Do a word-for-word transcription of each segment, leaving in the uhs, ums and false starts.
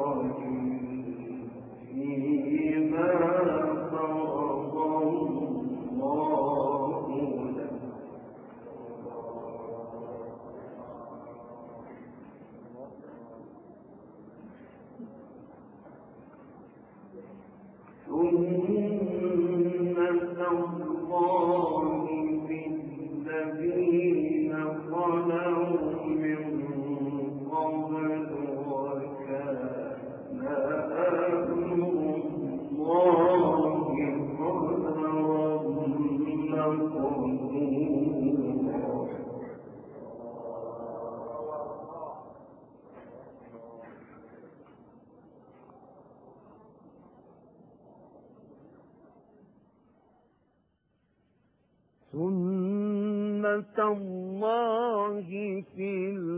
سنة الله في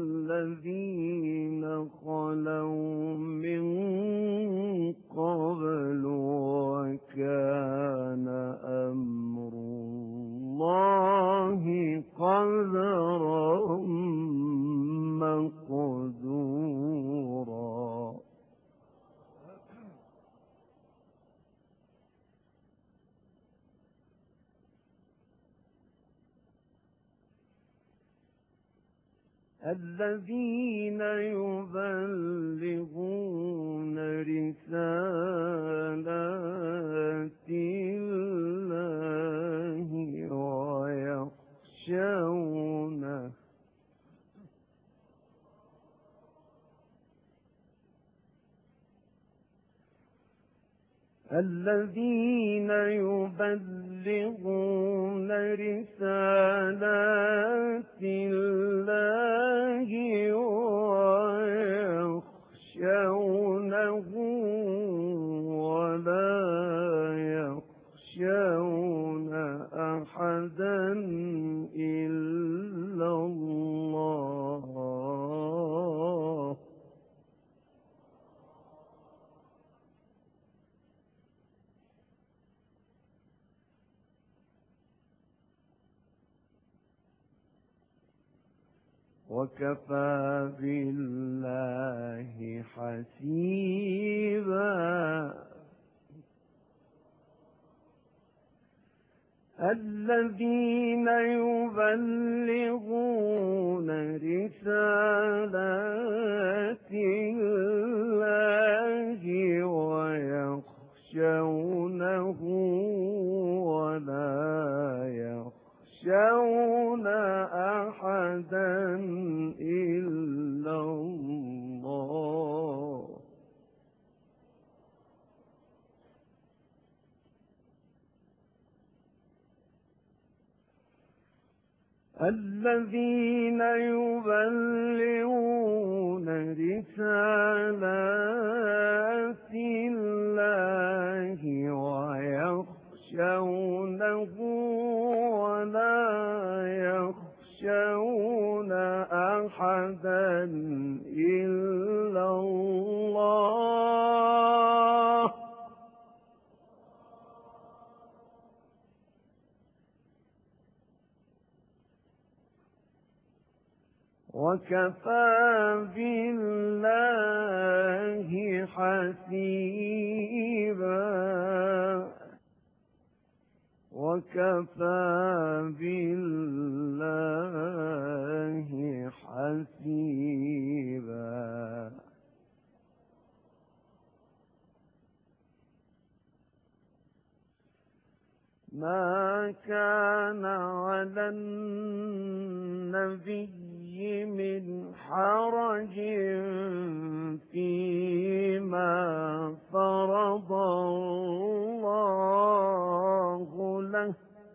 الذين خلوا من قبل وكان أمر الله قدرا مقدورا. الذين يبلغون رسالات الله ويخشونه الذين يبلغون رسالات الله ويخشونه ولا يخشون أحدا إلا الله. وكفى بالله حسيبا. الذين يبلغون رسالات الله ويخشونه ولا يخشون أحدا إلا الله. الذين يبلغون رسالات الله ويخشونه ولا يخشون أحدا إلا الله. وكفى بالله حسيبا. وكفى بالله حسيبا. ما كان على النبي من حرج فيما فرض الله له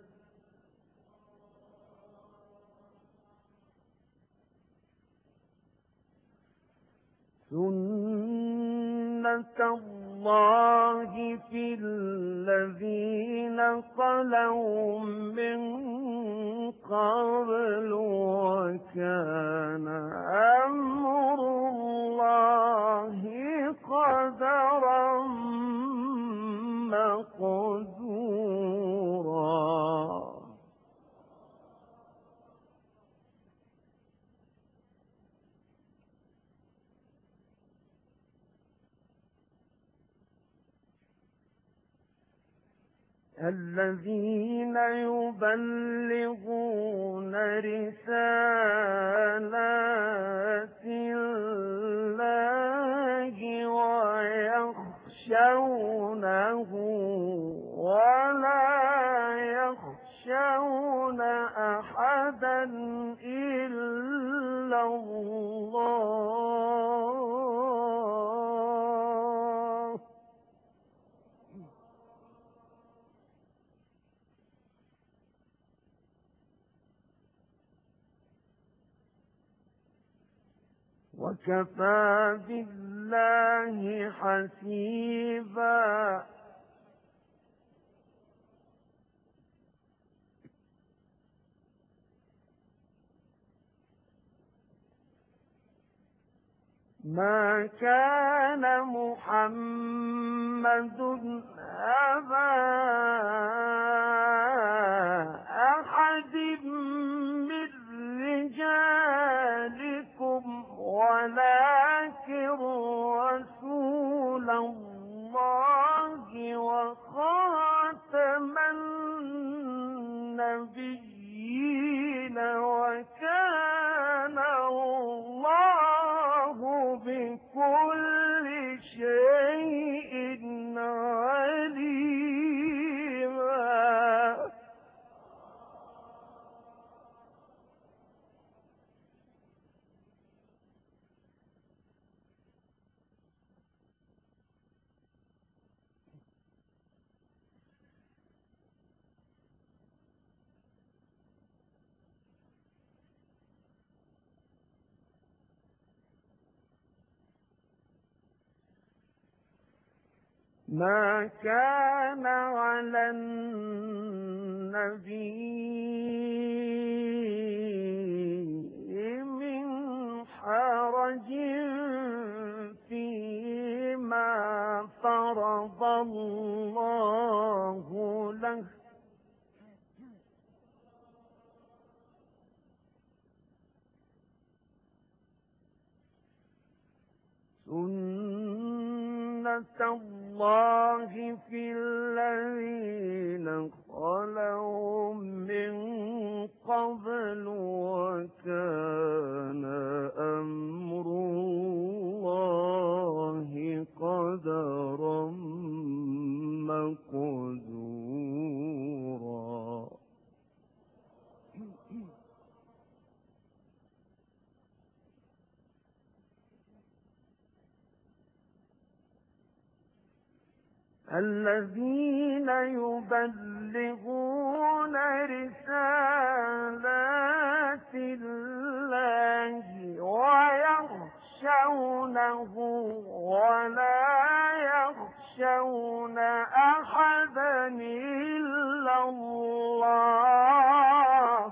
سنة الله في الذين خلوا من قبل وكان أمر الله قدرا مقدورا. الذين يبلغون رسالات الله ويخشونه ولا يخشون أحدا إلا الله. وكفى بالله حسيبا. ما كان محمد أبا أحد من رجالكم ولكن رسول الله وخاتم النبيين وكان الله بكل شيء عليما. ما كان على النبي من حرج فيما فرض الله له سنة الله في الذين خلوا من قبل وكان أمر الله قدرا مقدورا. الذين يبلغون رسالات الله ويخشونه ولا يخشون أحدا إلا الله.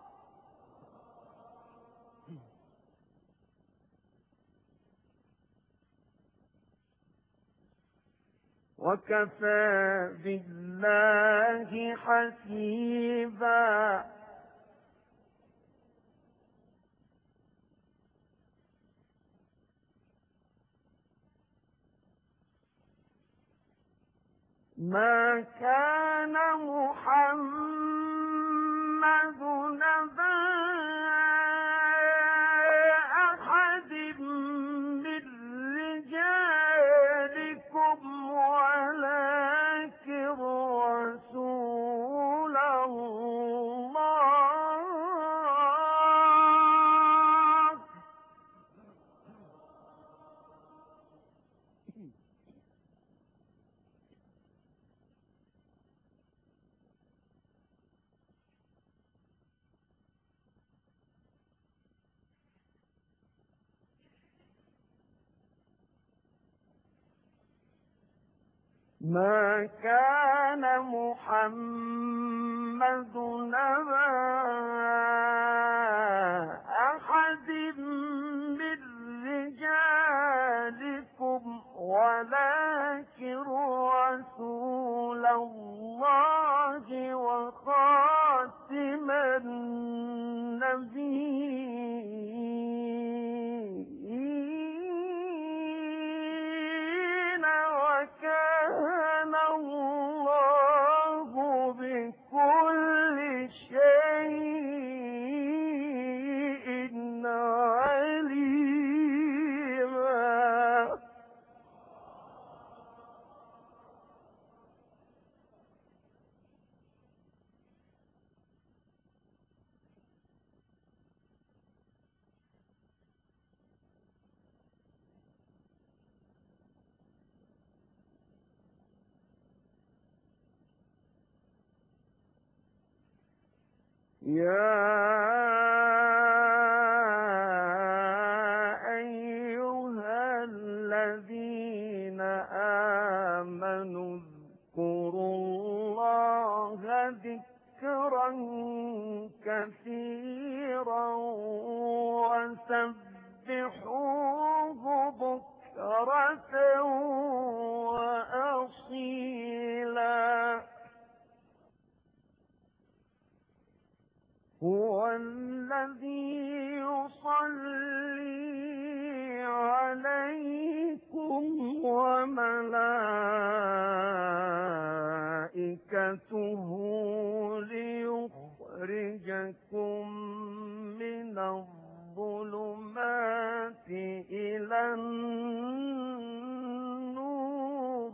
وكفى بالله حسيبا. ما كان محمد نبا أحد من رجالكم ولكن رسول الله. ما كان محمد نبا أحد من رجالكم ولكن رسول الله وخاتم النبيين وكان الله يا أيها الذين آمنوا اذكروا الله ذكرا كثيرا وسبحوه بكرة وأصيلا هو الذي يصلي عليكم وملائكته ليخرجكم من الظلمات إلى النور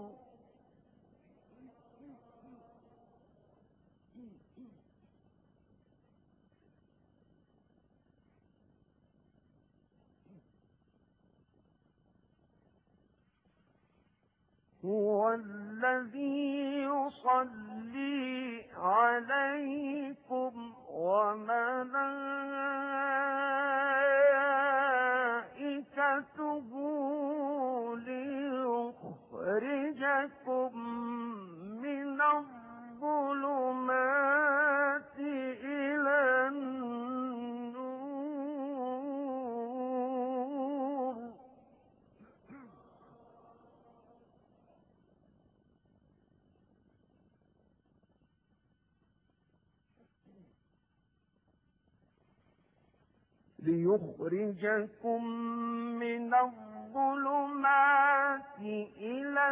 هو الذي يصلي عليكم وملائكته ليخرجكم من الظلمات إلى النور ليخرجكم من الظلمات إلى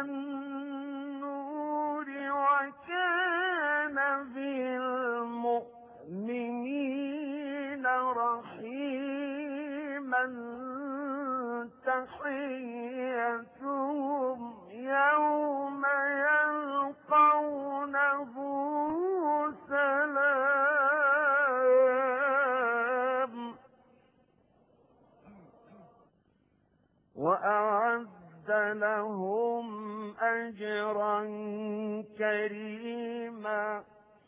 النور وكان بالمؤمنين رحيما تحيتهم يوم يلقونه سلام وأعد لهم أجرا كريما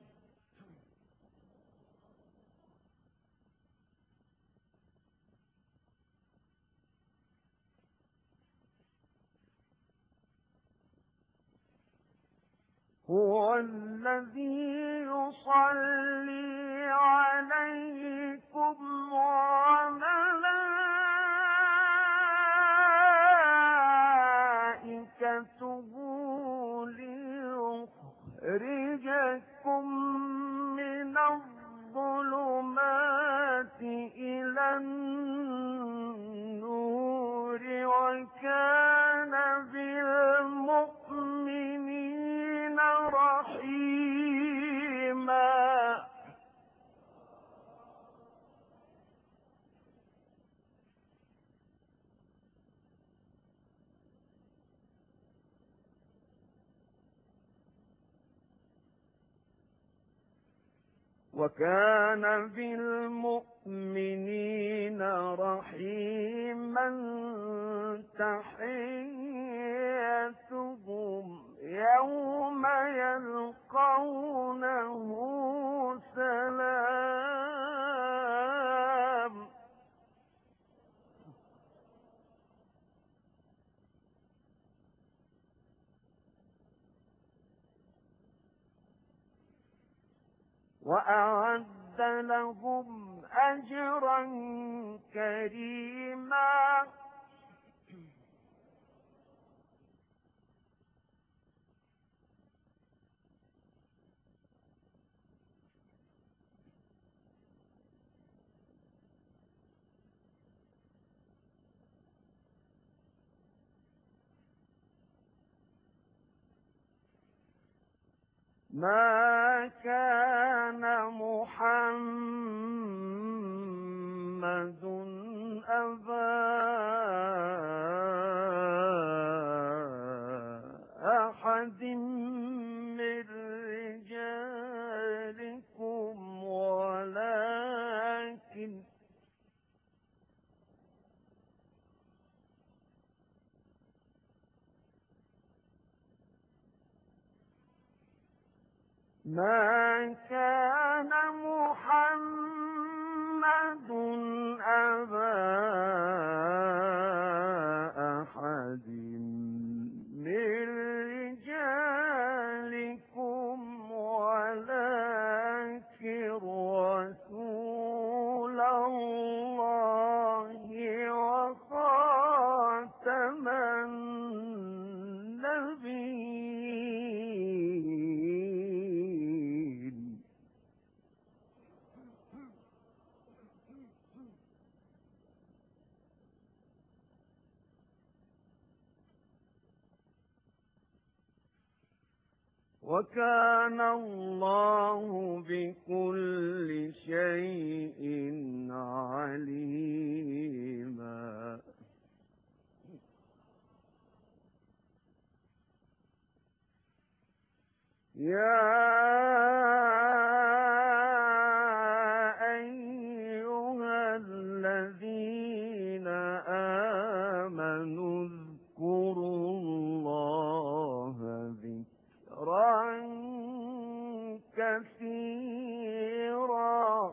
هو الذي يصلي عليكم وملائكته ليخرجكم من الظلمات إلى النور وكان بالمؤمنين رحيما وكان بالمؤمنين رحيما تحيتهم يوم يلقونه سلام وأعد لهم أجرا كريما ما كان محمد أبا أحد من رجالكم ولكن ما كان محمد النبيين وكان الله بكل شيء عليما. يا أيها الذين آمنوا اذكروا الله ذكرا كثيرا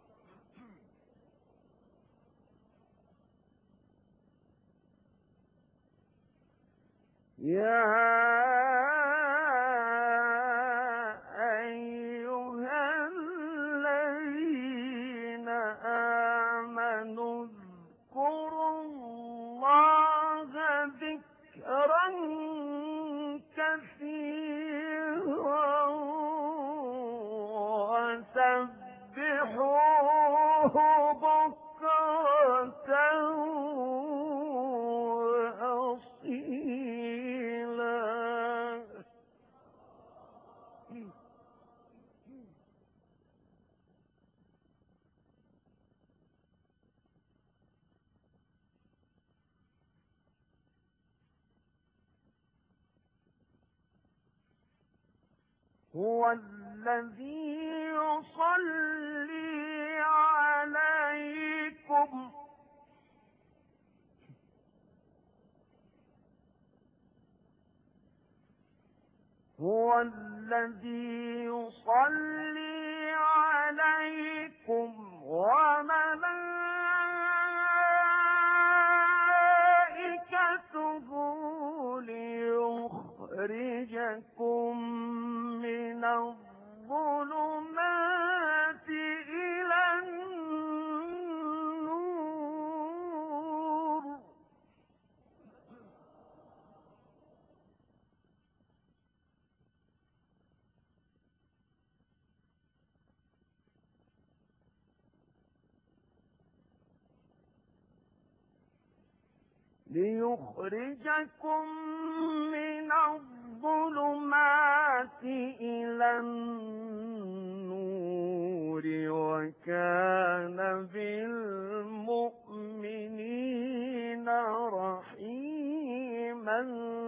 يا كثيرا وسبحوه بكرة وأصيلا. هو الذي يصلي عليكم هو الذي يصلي عليكم وملائكته ليخرجكم من الظلمات إلى النور. ليخرجكم من الظلمات إلى النور وكان بالمؤمنين رحيما.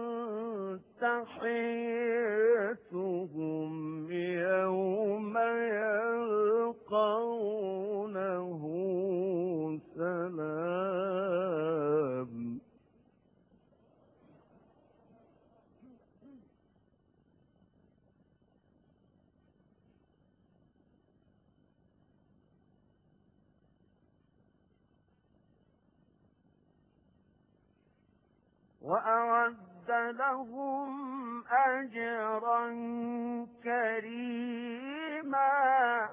تحيتهم يوم يلقونه سلام. وأعد لهم أجرا كريما.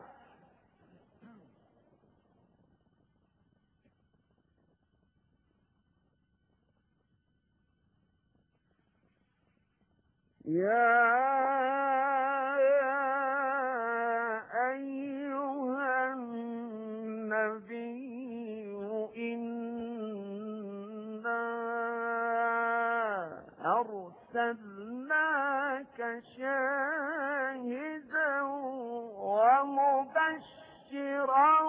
يا أيها النبي إنا أرسلناك شاهدا ومبشرا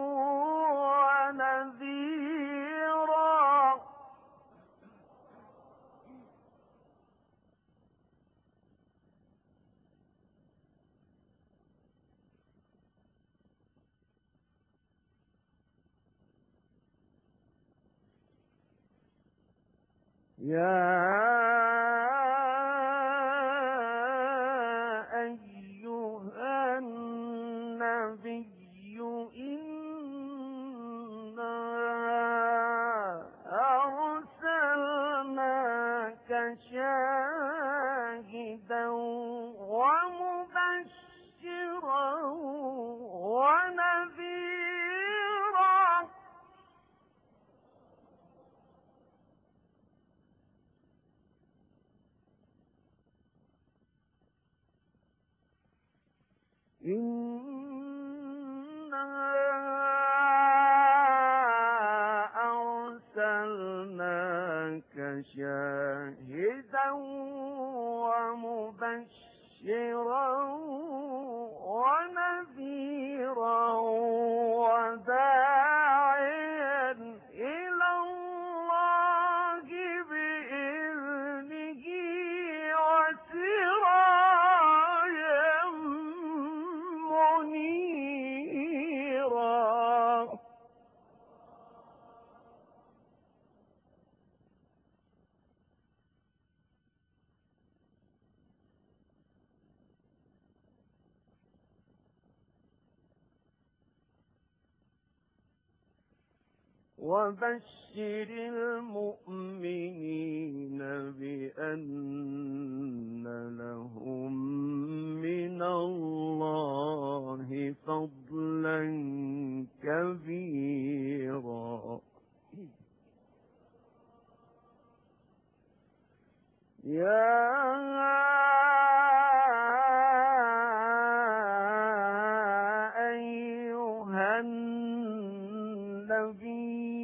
ونذيرا. يا أيها النبي إنا أرسلناك شاهدا ومبشرا ونذيرا. إنا أرسلناك شاهدا ومبشرا ونذيرا وداعيا إلى الله بإذنه وسراجا منيرا. وبشر المؤمنين بأن لهم من الله فضلا كبيرا. يا أيها النبي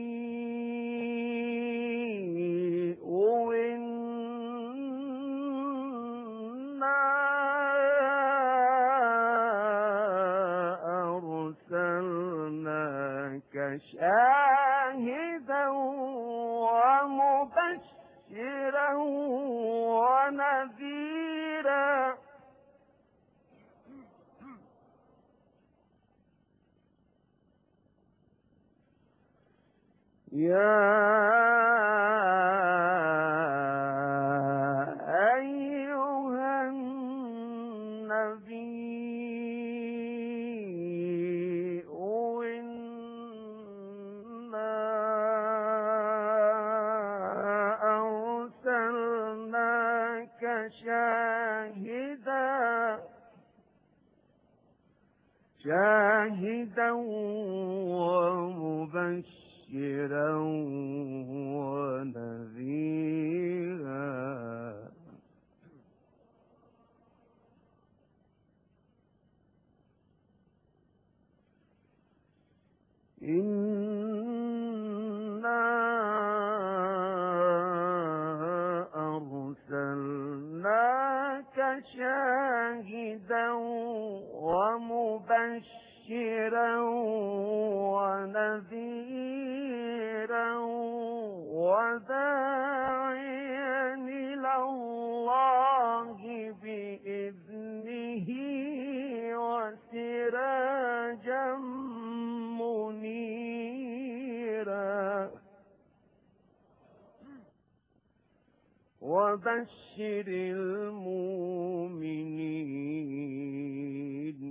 شاهدا ومبشرا ونذيرا. يا أيها النبي شاهدا شاهدا ومبشرا ونذيرا. إنا أرسلناك شاهدا ومبشرا ونذيرا وداعيا إلى الله بإذنه وسراجا منيرا. وبشر المؤمنين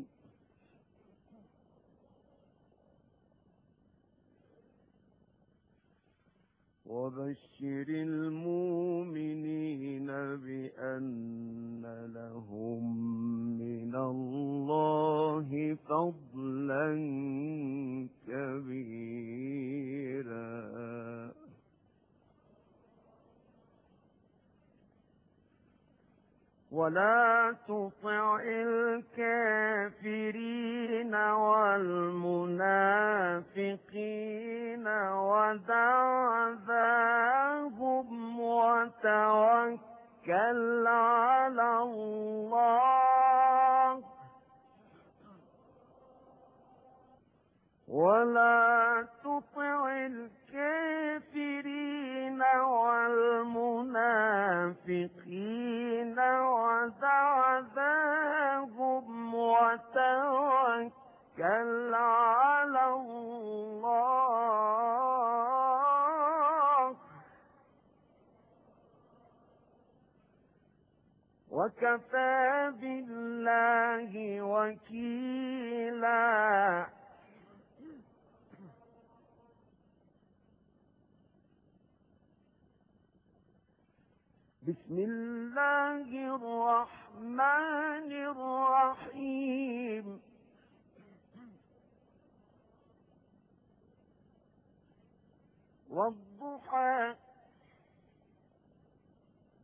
وبشر المؤمنين بأن لهم من الله فضلا كبيرا. ولا تطع الكافرين والمنافقين ودع ذاهم وتوكل على الله. ولا تطع الكافرين والمنافقين ودع ذاهم وتوكل على الله. وكفى بالله وكيلا. بسم الله الرحمن الرحيم. والضحى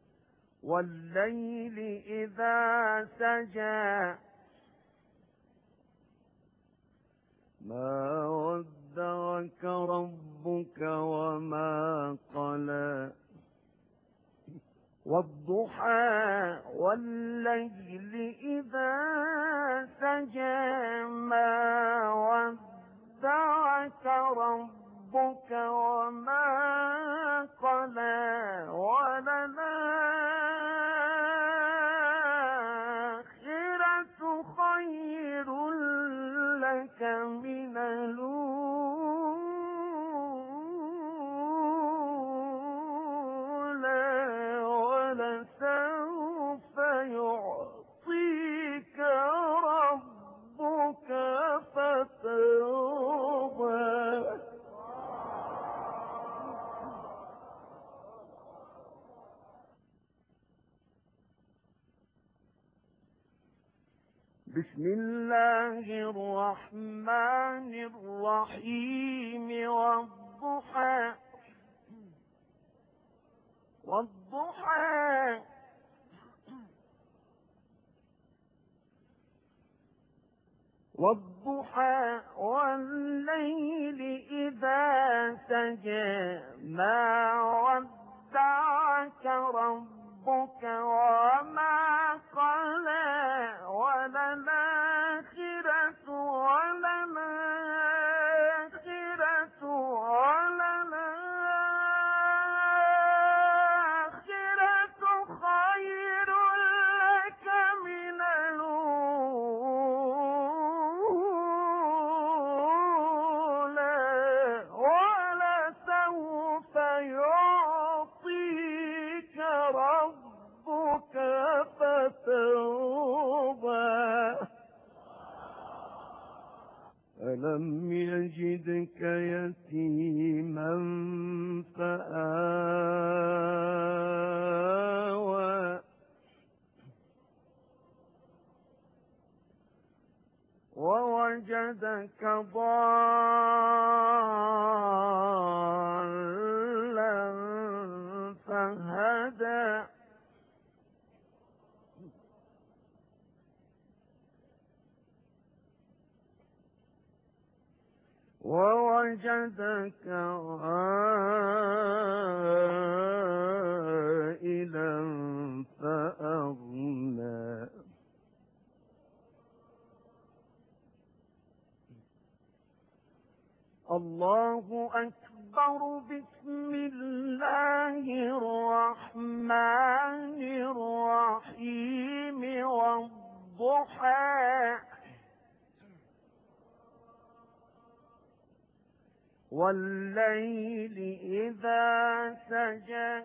والليل إذا سجى ما ودعك ربك وما قلى والضحى والليل إذا سجى ما ودعك ربك وما قلى وللآخرة خير لك من الأولى ولسوف يعطيك ربك فترضى. بسم الله الرحمن الرحيم والضحى والضحى والضحى والليل إذا سجى ما ودعك ربك وما قلى وللآخرة وللآخرة وللآخرة خير لك من الأولى ولسوف يعطيك ربك فترضى. ألم يجدك يتيما فآوى ووجدك ضالا فهدى ووجدك عائلا فأغنى الله أكبر. بسم الله الرحمن الرحيم والضحى والليل إذا سجى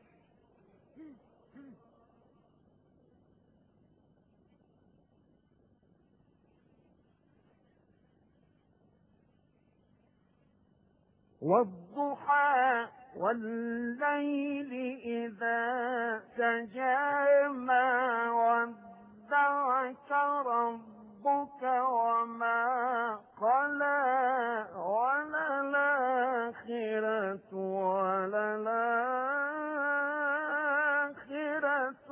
والضحى والليل إذا سجى ما ودعك ربك وما قلى وللآخرة وللآخرة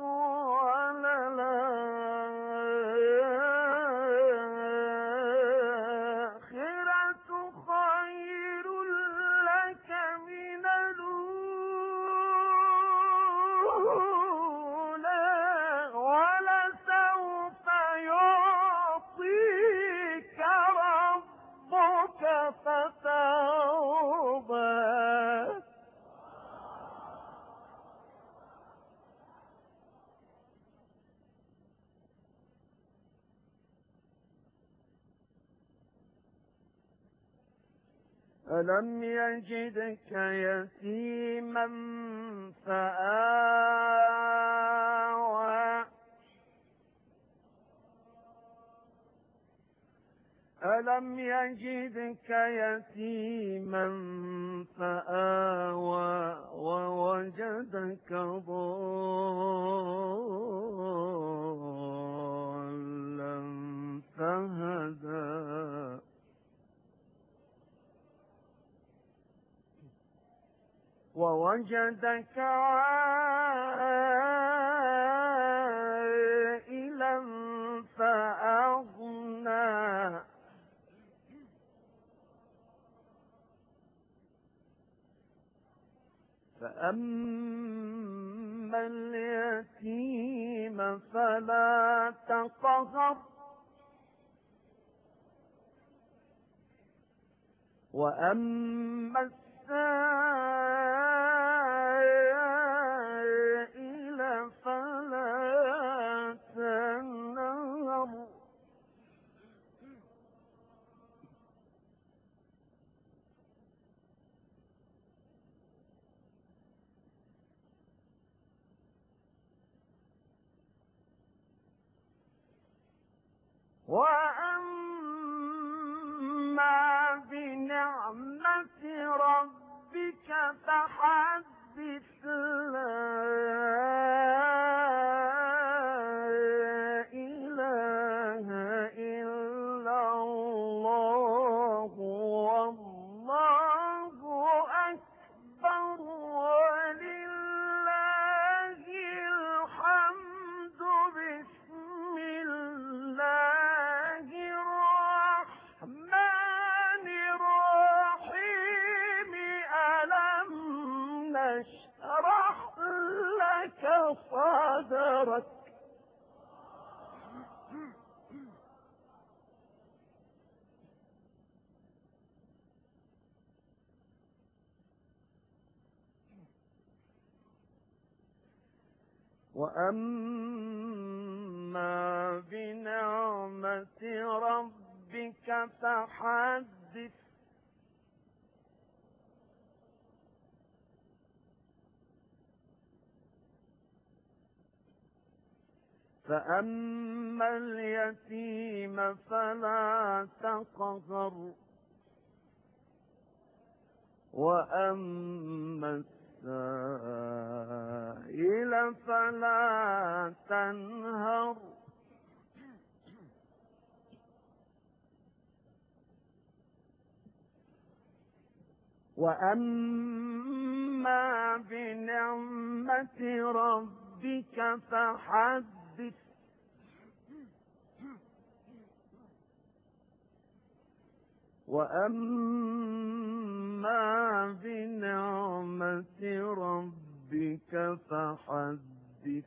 وللآخرة خير لك من الأولى ولسوف يعطيك ربك فترضى. ألم يجدك يتيما فآوى ألم يجدك يتيما فآوى ووجدك ضالا فهدى ووجدك عائلا فأغنى فأما اليتيم فلا تقهر وأما السائل فلا تنهر وأما بنعمة ربك فحدث لا إله إلا الله والله أكبر ولله الحمد بسم الله الرحمن الرحيم ألم نشرح لك صدرك وأما بنعمة ربك فحدث فأما اليتيم فلا تقهر وأما السائل فلا تنهر وأما بنعمة ربك فحدث وأما بنعمة ربك فحدث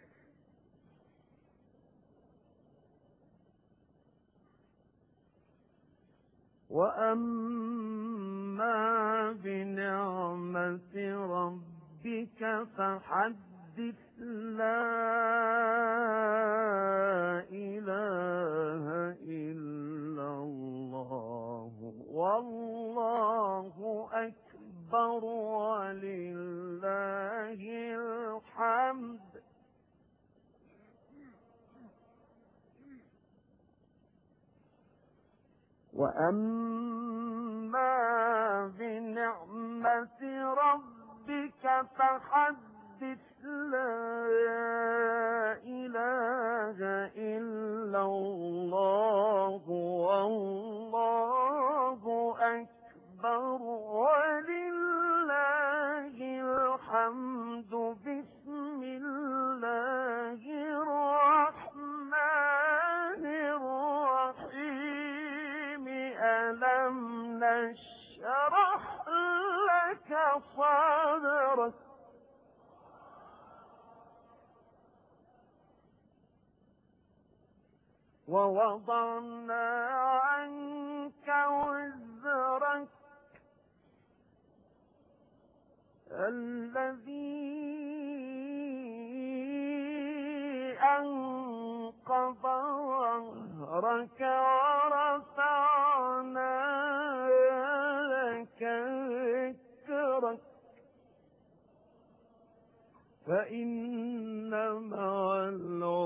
وأما بنعمة ربك فحدث لا إله إلا الله والله أكبر ولله الحمد وأما بنعمة ربك فحدث لا إله إلا الله والله أكبر ولله الحمد بسم الله الرحمن الرحيم ألم نشرح لك صدرك ووضعنا عنك وزرك الذي أنقض ظهرك ورفعنا لك ذكرك فإن مع العسر